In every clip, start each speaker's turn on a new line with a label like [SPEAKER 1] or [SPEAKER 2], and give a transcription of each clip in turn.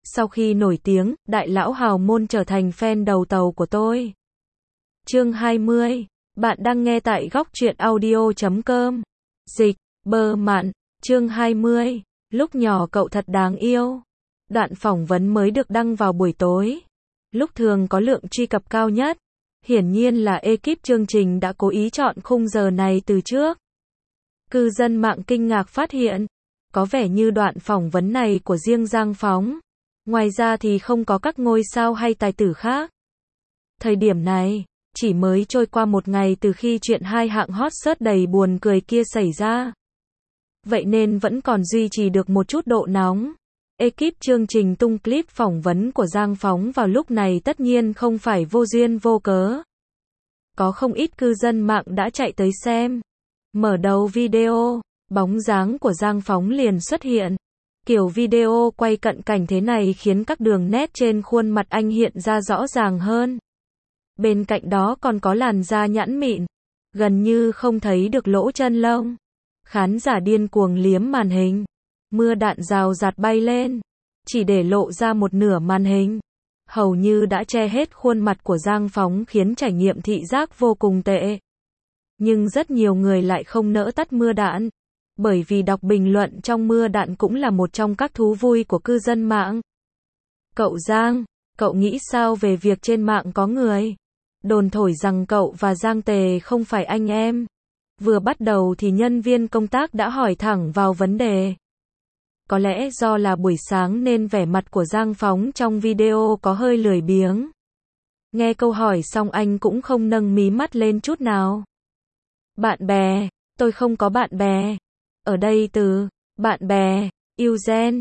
[SPEAKER 1] Sau khi nổi tiếng, đại lão hào môn trở thành fan đầu tàu của tôi. Chương 20. Bạn đang nghe tại góc truyện audio.com. Dịch, bơ mạn. Chương 20. Lúc nhỏ cậu thật đáng yêu. Đoạn phỏng vấn mới được đăng vào buổi tối. Lúc thường có lượng truy cập cao nhất. Hiển nhiên là ekip chương trình đã cố ý chọn khung giờ này từ trước. Cư dân mạng kinh ngạc phát hiện, có vẻ như đoạn phỏng vấn này của riêng Giang Phóng. Ngoài ra thì không có các ngôi sao hay tài tử khác. Thời điểm này, chỉ mới trôi qua một ngày từ khi chuyện hai hạng hot search đầy buồn cười kia xảy ra. Vậy nên vẫn còn duy trì được một chút độ nóng. Ekip chương trình tung clip phỏng vấn của Giang Phóng vào lúc này tất nhiên không phải vô duyên vô cớ. Có không ít cư dân mạng đã chạy tới xem. Mở đầu video, bóng dáng của Giang Phóng liền xuất hiện. Kiểu video quay cận cảnh thế này khiến các đường nét trên khuôn mặt anh hiện ra rõ ràng hơn. Bên cạnh đó còn có làn da nhẵn mịn, gần như không thấy được lỗ chân lông. Khán giả điên cuồng liếm màn hình. Mưa đạn rào rạt bay lên, chỉ để lộ ra một nửa màn hình. Hầu như đã che hết khuôn mặt của Giang Phóng khiến trải nghiệm thị giác vô cùng tệ. Nhưng rất nhiều người lại không nỡ tắt mưa đạn. Bởi vì đọc bình luận trong mưa đạn cũng là một trong các thú vui của cư dân mạng. Cậu Giang, cậu nghĩ sao về việc trên mạng có người đồn thổi rằng cậu và Giang Tề không phải anh em? Vừa bắt đầu thì nhân viên công tác đã hỏi thẳng vào vấn đề. Có lẽ do là buổi sáng nên vẻ mặt của Giang Phóng trong video có hơi lười biếng. Nghe câu hỏi xong anh cũng không nâng mí mắt lên chút nào. Bạn bè, tôi không có bạn bè. Ở đây từ bạn bè, yêu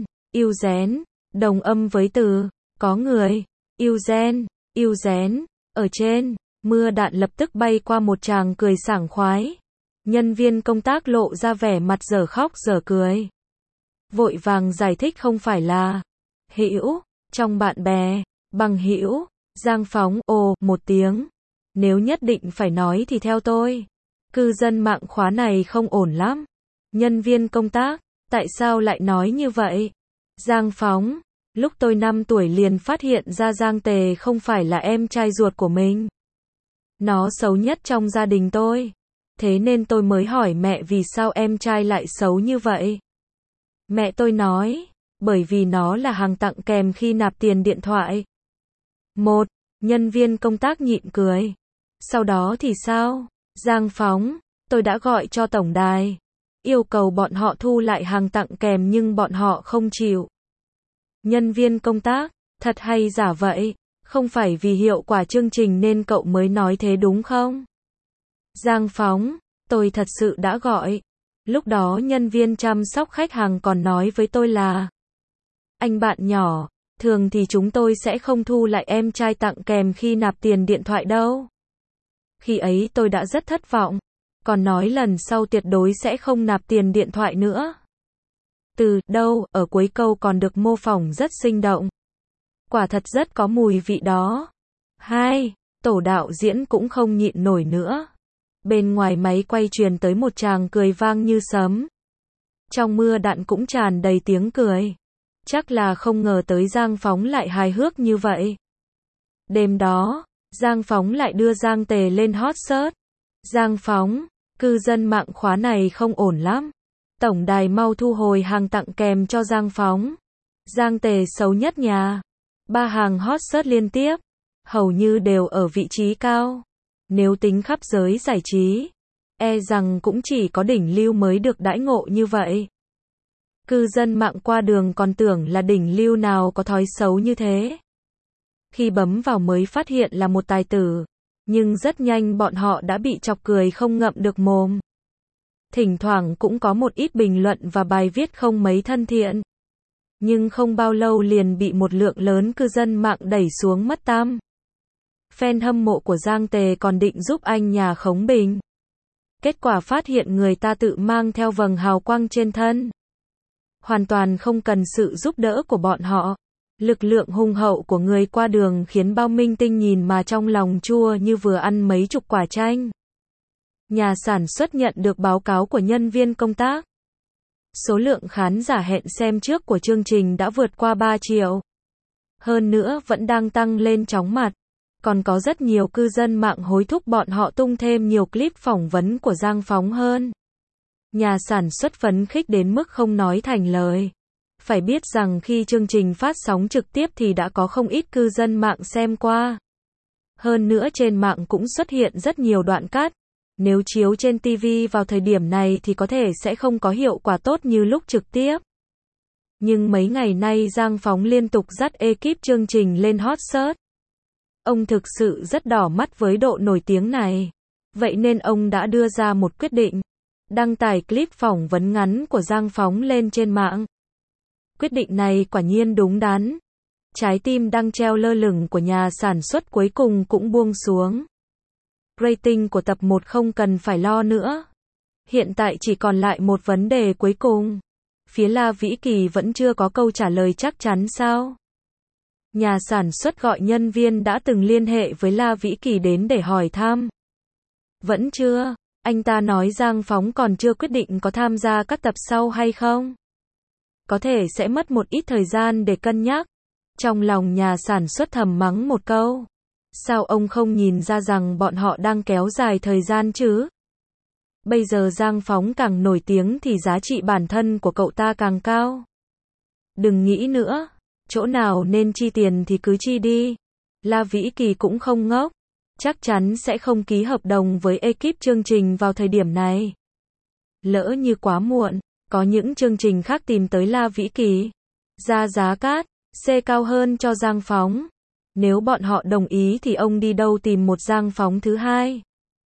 [SPEAKER 1] gen, đồng âm với từ có người, yêu gen. Ở trên, mưa đạn lập tức bay qua một tràng cười sảng khoái. Nhân viên công tác lộ ra vẻ mặt dở khóc dở cười. Vội vàng giải thích không phải là hữu, trong bạn bè, bằng hữu. Giang Phóng ồ một tiếng. Nếu nhất định phải nói thì theo tôi. Cư dân mạng khóa này không ổn lắm. Nhân viên công tác, tại sao lại nói như vậy? Giang Phóng, lúc tôi 5 tuổi liền phát hiện ra Giang Tề không phải là em trai ruột của mình. Nó xấu nhất trong gia đình tôi. Thế nên tôi mới hỏi mẹ vì sao em trai lại xấu như vậy. Mẹ tôi nói, bởi vì nó là hàng tặng kèm khi nạp tiền điện thoại. Một, nhân viên công tác nhịn cười. Sau đó thì sao? Giang Phóng, tôi đã gọi cho tổng đài. Yêu cầu bọn họ thu lại hàng tặng kèm nhưng bọn họ không chịu. Nhân viên công tác, thật hay giả vậy? Không phải vì hiệu quả chương trình nên cậu mới nói thế đúng không? Giang Phóng, tôi thật sự đã gọi. Lúc đó nhân viên chăm sóc khách hàng còn nói với tôi là anh bạn nhỏ, thường thì chúng tôi sẽ không thu lại em trai tặng kèm khi nạp tiền điện thoại đâu. Khi ấy tôi đã rất thất vọng. Còn nói lần sau tuyệt đối sẽ không nạp tiền điện thoại nữa. Từ đâu ở cuối câu còn được mô phỏng rất sinh động. Quả thật rất có mùi vị đó. 2. Tổ đạo diễn cũng không nhịn nổi nữa. Bên ngoài máy quay truyền tới một tràng cười vang như sấm. Trong mưa đạn cũng tràn đầy tiếng cười. Chắc là không ngờ tới Giang Phóng lại hài hước như vậy. Đêm đó, Giang Phóng lại đưa Giang Tề lên hot search. Giang Phóng, cư dân mạng khóa này không ổn lắm. Tổng đài mau thu hồi hàng tặng kèm cho Giang Phóng. Giang Tề xấu nhất nhà. 3 hàng hot search liên tiếp, hầu như đều ở vị trí cao. Nếu tính khắp giới giải trí, e rằng cũng chỉ có đỉnh lưu mới được đãi ngộ như vậy. Cư dân mạng qua đường còn tưởng là đỉnh lưu nào có thói xấu như thế. Khi bấm vào mới phát hiện là một tài tử. Nhưng rất nhanh bọn họ đã bị chọc cười không ngậm được mồm. Thỉnh thoảng cũng có một ít bình luận và bài viết không mấy thân thiện. Nhưng không bao lâu liền bị một lượng lớn cư dân mạng đẩy xuống mất tăm. Fan hâm mộ của Giang Tề còn định giúp anh nhà khống bình. Kết quả phát hiện người ta tự mang theo vầng hào quang trên thân. Hoàn toàn không cần sự giúp đỡ của bọn họ. Lực lượng hùng hậu của người qua đường khiến bao minh tinh nhìn mà trong lòng chua như vừa ăn mấy chục quả chanh. Nhà sản xuất nhận được báo cáo của nhân viên công tác. Số lượng khán giả hẹn xem trước của chương trình đã vượt qua 3 triệu. Hơn nữa vẫn đang tăng lên chóng mặt. Còn có rất nhiều cư dân mạng hối thúc bọn họ tung thêm nhiều clip phỏng vấn của Giang Phóng hơn. Nhà sản xuất phấn khích đến mức không nói thành lời. Phải biết rằng khi chương trình phát sóng trực tiếp thì đã có không ít cư dân mạng xem qua. Hơn nữa trên mạng cũng xuất hiện rất nhiều đoạn cắt. Nếu chiếu trên TV vào thời điểm này thì có thể sẽ không có hiệu quả tốt như lúc trực tiếp. Nhưng mấy ngày nay Giang Phóng liên tục dắt ekip chương trình lên hot search. Ông thực sự rất đỏ mắt với độ nổi tiếng này. Vậy nên ông đã đưa ra một quyết định. Đăng tải clip phỏng vấn ngắn của Giang Phóng lên trên mạng. Quyết định này quả nhiên đúng đắn. Trái tim đang treo lơ lửng của nhà sản xuất cuối cùng cũng buông xuống. Rating của tập 1 không cần phải lo nữa. Hiện tại chỉ còn lại một vấn đề cuối cùng. Phía La Vĩ Kỳ vẫn chưa có câu trả lời chắc chắn sao? Nhà sản xuất gọi nhân viên đã từng liên hệ với La Vĩ Kỳ đến để hỏi thăm. Vẫn chưa, anh ta nói Giang Phóng còn chưa quyết định có tham gia các tập sau hay không. Có thể sẽ mất một ít thời gian để cân nhắc. Trong lòng nhà sản xuất thầm mắng một câu. Sao ông không nhìn ra rằng bọn họ đang kéo dài thời gian chứ? Bây giờ Giang Phóng càng nổi tiếng thì giá trị bản thân của cậu ta càng cao. Đừng nghĩ nữa, chỗ nào nên chi tiền thì cứ chi đi. La Vĩ Kỳ cũng không ngốc, chắc chắn sẽ không ký hợp đồng với ekip chương trình vào thời điểm này. Lỡ như quá muộn, có những chương trình khác tìm tới La Vĩ Kỳ, ra giá cát, C cao hơn cho Giang Phóng. Nếu bọn họ đồng ý thì ông đi đâu tìm một Giang Phóng thứ hai.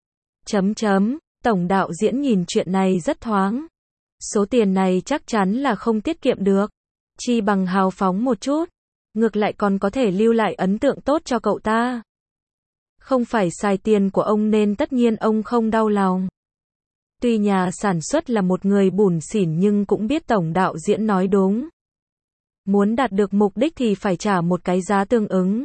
[SPEAKER 1] Tổng đạo diễn nhìn chuyện này rất thoáng. Số tiền này chắc chắn là không tiết kiệm được. Chi bằng hào phóng một chút. Ngược lại còn có thể lưu lại ấn tượng tốt cho cậu ta. Không phải xài tiền của ông nên tất nhiên ông không đau lòng. Tuy nhà sản xuất là một người bủn xỉn nhưng cũng biết tổng đạo diễn nói đúng. Muốn đạt được mục đích thì phải trả một cái giá tương ứng.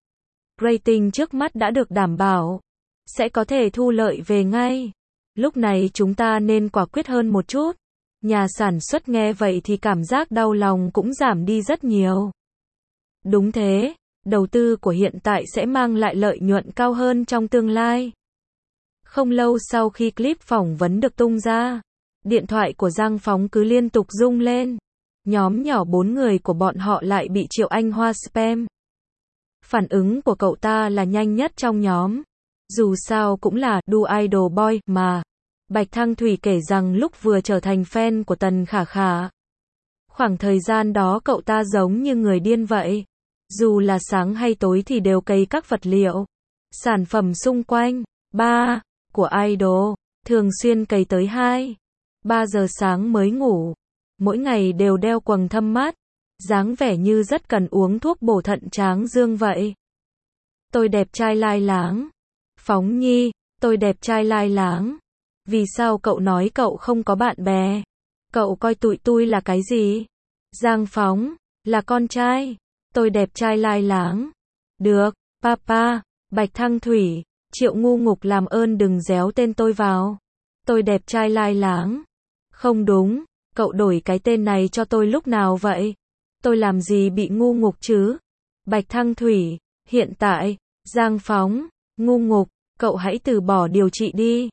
[SPEAKER 1] Rating trước mắt đã được đảm bảo. Sẽ có thể thu lợi về ngay. Lúc này chúng ta nên quả quyết hơn một chút. Nhà sản xuất nghe vậy thì cảm giác đau lòng cũng giảm đi rất nhiều. Đúng thế, đầu tư của hiện tại sẽ mang lại lợi nhuận cao hơn trong tương lai. Không lâu sau khi clip phỏng vấn được tung ra, điện thoại của Giang Phóng cứ liên tục rung lên. Nhóm nhỏ 4 người của bọn họ lại bị Triệu Anh Hoa spam. Phản ứng của cậu ta là nhanh nhất trong nhóm. Dù sao cũng là đu idol boy mà. Bạch Thăng Thủy kể rằng lúc vừa trở thành fan của Tần Khả Khả. Khoảng thời gian đó cậu ta giống như người điên vậy. Dù là sáng hay tối thì đều cày các vật liệu, sản phẩm xung quanh, của idol, thường xuyên cày tới 2-3 giờ sáng mới ngủ. Mỗi ngày đều đeo quầng thâm mát, dáng vẻ như rất cần uống thuốc bổ thận tráng dương vậy. Tôi đẹp trai lai láng. Phóng Nhi, tôi đẹp trai lai láng. Vì sao cậu nói cậu không có bạn bè? Cậu coi tụi tôi là cái gì? Giang Phóng, là con trai. Tôi đẹp trai lai láng. Được, papa, Bạch Thăng Thủy, Triệu ngu ngục làm ơn đừng réo tên tôi vào. Tôi đẹp trai lai láng. Không đúng, cậu đổi cái tên này cho tôi lúc nào vậy? Tôi làm gì bị ngu ngục chứ? Bạch Thăng Thủy, hiện tại, Giang Phóng, ngu ngục, cậu hãy từ bỏ điều trị đi.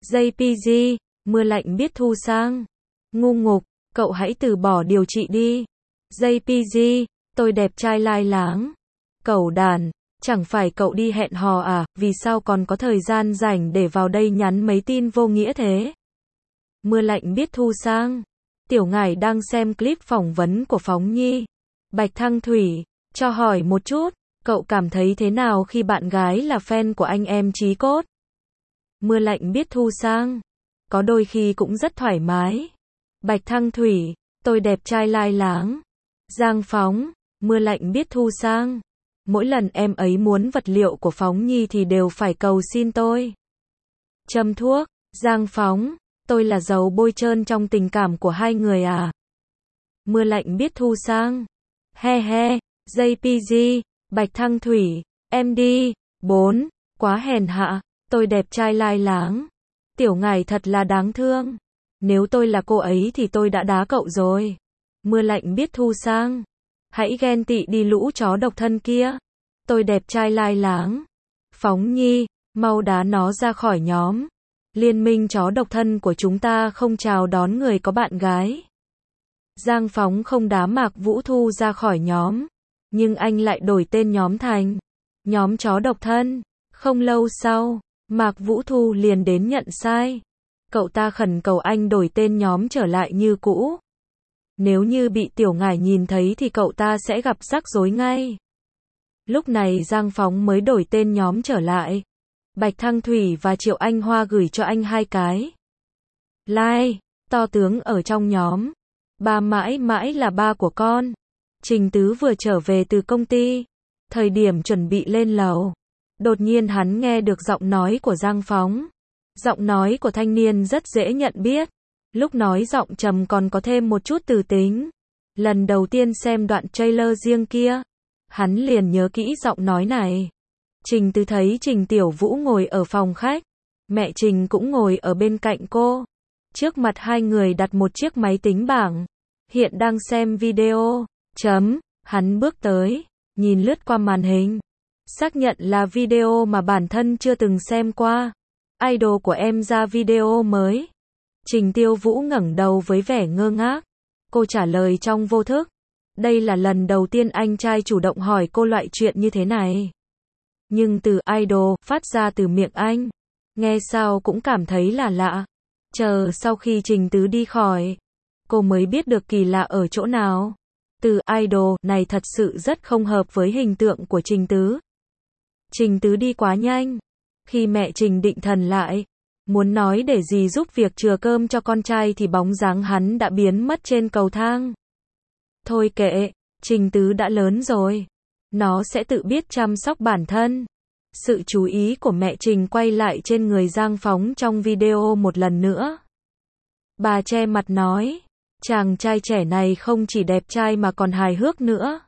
[SPEAKER 1] JPG, mưa lạnh biết thu sang. Ngu ngục, cậu hãy từ bỏ điều trị đi. JPG, tôi đẹp trai lai láng. Cẩu đàn, chẳng phải cậu đi hẹn hò à, vì sao còn có thời gian rảnh để vào đây nhắn mấy tin vô nghĩa thế? Mưa lạnh biết thu sang. Tiểu Ngải đang xem clip phỏng vấn của Phóng Nhi. Bạch Thăng Thủy, cho hỏi một chút, cậu cảm thấy thế nào khi bạn gái là fan của anh em Chí Cốt? Mưa lạnh biết thu sang. Có đôi khi cũng rất thoải mái. Bạch Thăng Thủy, tôi đẹp trai lai láng. Giang Phóng, mưa lạnh biết thu sang. Mỗi lần em ấy muốn vật liệu của Phóng Nhi thì đều phải cầu xin tôi. Châm thuốc, Giang Phóng, tôi là dầu bôi trơn trong tình cảm của hai người à? Mưa lạnh biết thu sang. He he, JPG, Bạch Thăng Thủy, em đi. 4, quá hèn hạ, tôi đẹp trai lai láng. Tiểu Ngải thật là đáng thương. Nếu tôi là cô ấy thì tôi đã đá cậu rồi. Mưa lạnh biết thu sang. Hãy ghen tị đi lũ chó độc thân kia. Tôi đẹp trai lai láng. Phóng Nhi, mau đá nó ra khỏi nhóm. Liên minh chó độc thân của chúng ta không chào đón người có bạn gái. Giang Phóng không đá Mạc Vũ Thu ra khỏi nhóm, nhưng anh lại đổi tên nhóm thành nhóm chó độc thân. Không lâu sau, Mạc Vũ Thu liền đến nhận sai. Cậu ta khẩn cầu anh đổi tên nhóm trở lại như cũ. Nếu như bị Tiểu Ngải nhìn thấy thì cậu ta sẽ gặp rắc rối ngay. Lúc này Giang Phóng mới đổi tên nhóm trở lại. Bạch Thăng Thủy và Triệu Anh Hoa gửi cho anh 2 cái like to tướng ở trong nhóm. Ba mãi mãi là ba của con. Trình Tứ vừa trở về từ công ty. Thời điểm chuẩn bị lên lầu, đột nhiên hắn nghe được giọng nói của Giang Phóng. Giọng nói của thanh niên rất dễ nhận biết. Lúc nói giọng trầm còn có thêm một chút từ tính. Lần đầu tiên xem đoạn trailer riêng kia, hắn liền nhớ kỹ giọng nói này. Trình Tứ thấy Trình Tiểu Vũ ngồi ở phòng khách. Mẹ Trình cũng ngồi ở bên cạnh cô. Trước mặt hai người đặt một chiếc máy tính bảng. Hiện đang xem video. Hắn bước tới, nhìn lướt qua màn hình. Xác nhận là video mà bản thân chưa từng xem qua. Idol của em ra video mới. Trình Tiêu Vũ ngẩng đầu với vẻ ngơ ngác. Cô trả lời trong vô thức. Đây là lần đầu tiên anh trai chủ động hỏi cô loại chuyện như thế này. Nhưng từ idol phát ra từ miệng anh, nghe sao cũng cảm thấy là lạ. Chờ sau khi Trình Tứ đi khỏi, cô mới biết được kỳ lạ ở chỗ nào. Từ idol này thật sự rất không hợp với hình tượng của Trình Tứ. Trình Tứ đi quá nhanh. Khi mẹ Trình định thần lại, muốn nói để gì giúp việc chừa cơm cho con trai thì bóng dáng hắn đã biến mất trên cầu thang. Thôi kệ, Trình Tứ đã lớn rồi. Nó sẽ tự biết chăm sóc bản thân. Sự chú ý của mẹ Trình quay lại trên người Giang Phóng trong video một lần nữa. Bà che mặt nói, chàng trai trẻ này không chỉ đẹp trai mà còn hài hước nữa.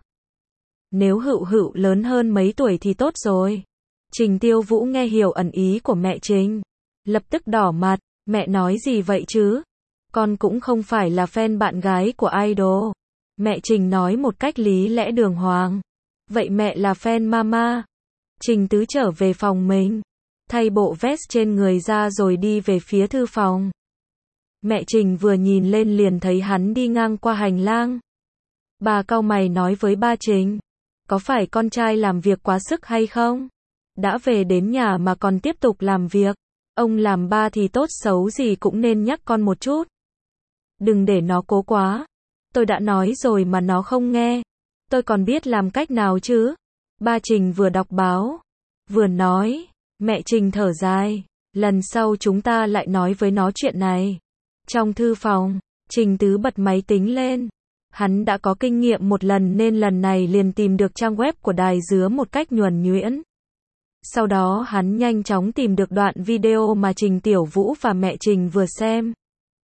[SPEAKER 1] Nếu Hựu Hựu lớn hơn mấy tuổi thì tốt rồi. Trình Tiêu Vũ nghe hiểu ẩn ý của mẹ Trình. Lập tức đỏ mặt, mẹ nói gì vậy chứ? Con cũng không phải là fan bạn gái của idol. Mẹ Trình nói một cách lý lẽ đường hoàng. Vậy mẹ là fan mama. Trình Tứ trở về phòng mình, thay bộ vest trên người ra rồi đi về phía thư phòng. Mẹ Trình vừa nhìn lên liền thấy hắn đi ngang qua hành lang. Bà cau mày nói với ba Trình, có phải con trai làm việc quá sức hay không? Đã về đến nhà mà còn tiếp tục làm việc. Ông làm ba thì tốt xấu gì cũng nên nhắc con một chút. Đừng để nó cố quá. Tôi đã nói rồi mà nó không nghe. Tôi còn biết làm cách nào chứ? Ba Trình vừa đọc báo, vừa nói. Mẹ Trình thở dài. Lần sau chúng ta lại nói với nó chuyện này. Trong thư phòng, Trình Tứ bật máy tính lên. Hắn đã có kinh nghiệm một lần nên lần này liền tìm được trang web của Đài Dứa một cách nhuần nhuyễn. Sau đó hắn nhanh chóng tìm được đoạn video mà Trình Tiểu Vũ và mẹ Trình vừa xem.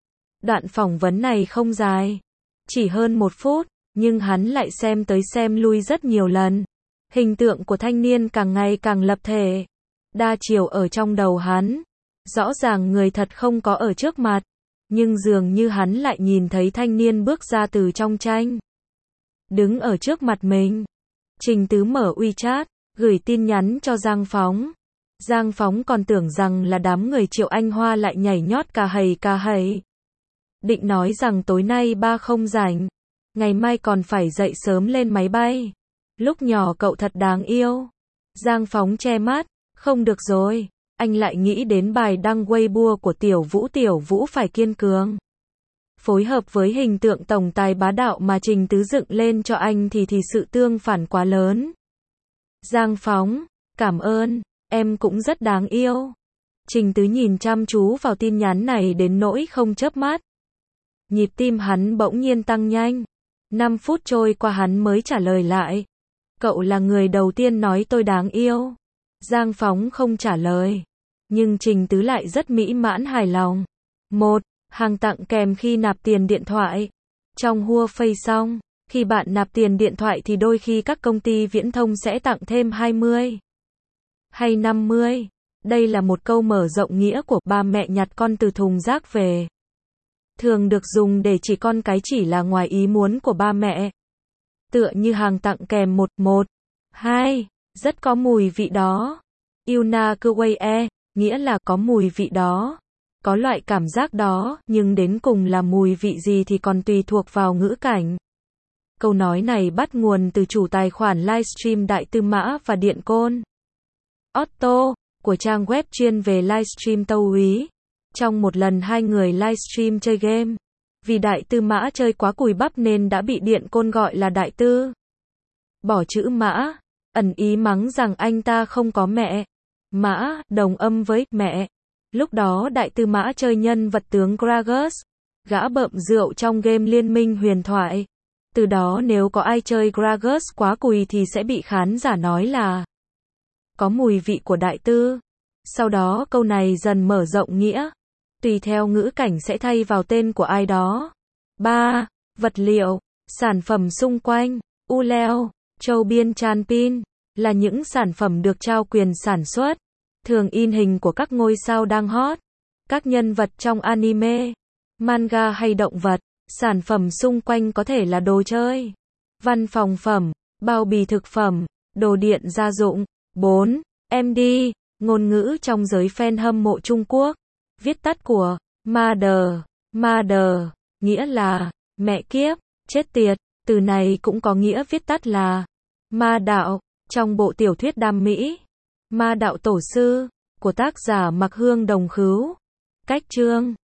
[SPEAKER 1] Đoạn phỏng vấn này không dài, chỉ hơn 1 phút, nhưng hắn lại xem tới xem lui rất nhiều lần. Hình tượng của thanh niên càng ngày càng lập thể, đa chiều ở trong đầu hắn. Rõ ràng người thật không có ở trước mặt, nhưng dường như hắn lại nhìn thấy thanh niên bước ra từ trong tranh, đứng ở trước mặt mình. Trình Tứ mở WeChat, gửi tin nhắn cho Giang Phóng. Giang Phóng còn tưởng rằng là đám người Triệu Anh Hoa lại nhảy nhót ca hầy. Định nói rằng tối nay ba không rảnh, ngày mai còn phải dậy sớm lên máy bay. Lúc nhỏ cậu thật đáng yêu. Giang Phóng che mắt, không được rồi, anh lại nghĩ đến bài đăng Weibo của Tiểu Vũ phải kiên cường. Phối hợp với hình tượng tổng tài bá đạo mà Trình Tứ dựng lên cho anh thì sự tương phản quá lớn. Giang Phóng, cảm ơn, em cũng rất đáng yêu. Trình Tứ nhìn chăm chú vào tin nhắn này đến nỗi không chớp mắt. Nhịp tim hắn bỗng nhiên tăng nhanh. 5 phút trôi qua hắn mới trả lời lại. Cậu là người đầu tiên nói tôi đáng yêu. Giang Phóng không trả lời. Nhưng Trình Tứ lại rất mỹ mãn hài lòng. 1. Hàng tặng kèm khi nạp tiền điện thoại. Trong Huawei xong, khi bạn nạp tiền điện thoại thì đôi khi các công ty viễn thông sẽ tặng thêm 20 hay 50. Đây là một câu mở rộng nghĩa của ba mẹ nhặt con từ thùng rác về. Thường được dùng để chỉ con cái chỉ là ngoài ý muốn của ba mẹ. tựa như hàng tặng kèm 112, rất có mùi vị đó. Yuna Kuwei, nghĩa là có mùi vị đó. Có loại cảm giác đó, nhưng đến cùng là mùi vị gì thì còn tùy thuộc vào ngữ cảnh. Câu nói này bắt nguồn từ chủ tài khoản livestream Đại Tư Mã và Điện Côn Otto, của trang web chuyên về livestream Tâu Úy. Trong một lần hai người livestream chơi game, vì Đại Tư Mã chơi quá cùi bắp nên đã bị Điện Côn gọi là Đại Tư. Bỏ chữ Mã, ẩn ý mắng rằng anh ta không có mẹ. Mã, đồng âm với mẹ. Lúc đó Đại Tư Mã chơi nhân vật tướng Gragas, gã bợm rượu trong game Liên minh huyền thoại. Từ đó nếu có ai chơi Gragas quá cùi thì sẽ bị khán giả nói là có mùi vị của Đại Tư. Sau đó câu này dần mở rộng nghĩa, tùy theo ngữ cảnh sẽ thay vào tên của ai đó. 3. Vật liệu, sản phẩm xung quanh, uleo, châu biên chan pin, là những sản phẩm được trao quyền sản xuất, thường in hình của các ngôi sao đang hot, các nhân vật trong anime, manga hay động vật. Sản phẩm xung quanh có thể là đồ chơi, văn phòng phẩm, bao bì thực phẩm, đồ điện gia dụng. 4. MD, ngôn ngữ trong giới fan hâm mộ Trung Quốc, viết tắt của Mother, nghĩa là mẹ kiếp, chết tiệt. Từ này cũng có nghĩa viết tắt là ma đạo. Trong bộ tiểu thuyết Đam Mỹ, Ma đạo tổ sư, của tác giả Mặc Hương Đồng Khứu, cách chương